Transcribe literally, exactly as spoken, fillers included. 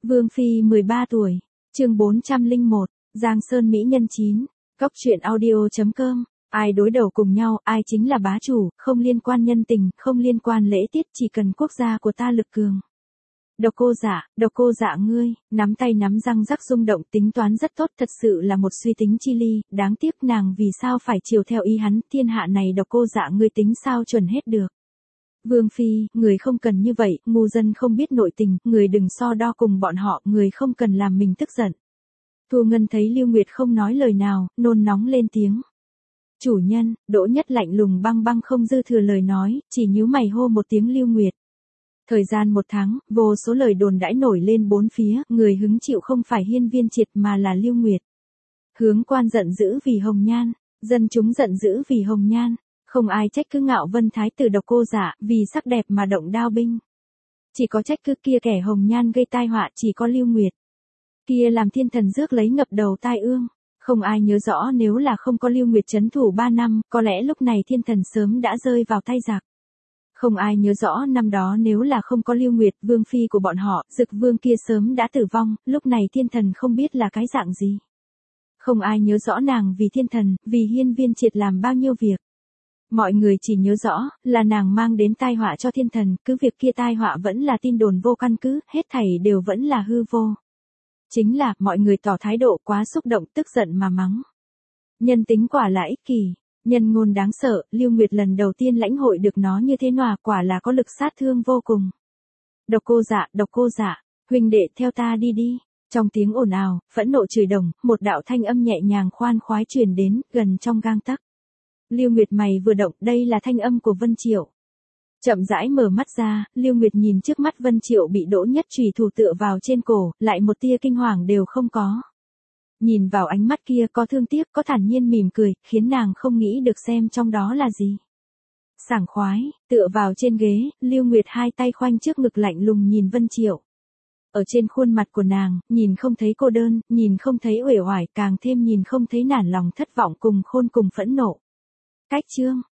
Vương Phi mười ba tuổi, chương bốn trăm lẻ một, Giang Sơn Mỹ Nhân chín, Cóc truyện audio.com, ai đối đầu cùng nhau, ai chính là bá chủ, không liên quan nhân tình, không liên quan lễ tiết, chỉ cần quốc gia của ta lực cường. Độc Cô Dạ, Độc Cô Dạ ngươi, nắm tay nắm răng rắc rung động, tính toán rất tốt, thật sự là một suy tính chi ly, đáng tiếc nàng vì sao phải chiều theo ý hắn, thiên hạ này Độc Cô Dạ ngươi tính sao chuẩn hết được. Vương Phi, người không cần như vậy, ngu dân không biết nội tình, người đừng so đo cùng bọn họ, người không cần làm mình tức giận. Thu Ngân thấy Lưu Nguyệt không nói lời nào, nôn nóng lên tiếng. Chủ nhân, Đỗ Nhất lạnh lùng băng băng không dư thừa lời nói, chỉ nhíu mày hô một tiếng Lưu Nguyệt. Thời gian một tháng, vô số lời đồn đãi nổi lên bốn phía, người hứng chịu không phải Hiên Viên Triệt mà là Lưu Nguyệt. Hướng quan giận dữ vì Hồng Nhan, dân chúng giận dữ vì Hồng Nhan. Không ai trách cứ Ngạo Vân Thái tử Độc Cô Dạ, vì sắc đẹp mà động đao binh. Chỉ có trách cứ kia kẻ Hồng Nhan gây tai họa, chỉ có Lưu Nguyệt. Kia làm thiên thần rước lấy ngập đầu tai ương. Không ai nhớ rõ nếu là không có Lưu Nguyệt trấn thủ ba năm, có lẽ lúc này thiên thần sớm đã rơi vào tay giặc. Không ai nhớ rõ năm đó nếu là không có Lưu Nguyệt, vương phi của bọn họ, Dực Vương kia sớm đã tử vong, lúc này thiên thần không biết là cái dạng gì. Không ai nhớ rõ nàng vì thiên thần, vì Hiên Viên Triệt làm bao nhiêu việc. Mọi người chỉ nhớ rõ, là nàng mang đến tai họa cho thiên thần, cứ việc kia tai họa vẫn là tin đồn vô căn cứ, hết thảy đều vẫn là hư vô. Chính là, mọi người tỏ thái độ quá xúc động, tức giận mà mắng. Nhân tính quả là ích kỷ, nhân ngôn đáng sợ, Lưu Nguyệt lần đầu tiên lãnh hội được nó như thế nào, quả là có lực sát thương vô cùng. Độc Cô Dạ, Độc Cô Dạ, huynh đệ theo ta đi đi. Trong tiếng ồn ào, phẫn nộ chửi đồng, một đạo thanh âm nhẹ nhàng khoan khoái truyền đến, gần trong gang tấc. Lưu Nguyệt mày vừa động, đây là thanh âm của Vân Triệu. Chậm rãi mở mắt ra, Lưu Nguyệt nhìn trước mắt Vân Triệu bị Đỗ Nhất chùy thủ tựa vào trên cổ, lại một tia kinh hoàng đều không có. Nhìn vào ánh mắt kia có thương tiếc, có thản nhiên mỉm cười, khiến nàng không nghĩ được xem trong đó là gì. Sảng khoái, tựa vào trên ghế, Lưu Nguyệt hai tay khoanh trước ngực lạnh lùng nhìn Vân Triệu. Ở trên khuôn mặt của nàng, nhìn không thấy cô đơn, nhìn không thấy uể oải, càng thêm nhìn không thấy nản lòng thất vọng cùng khôn cùng phẫn nộ. Cách chương,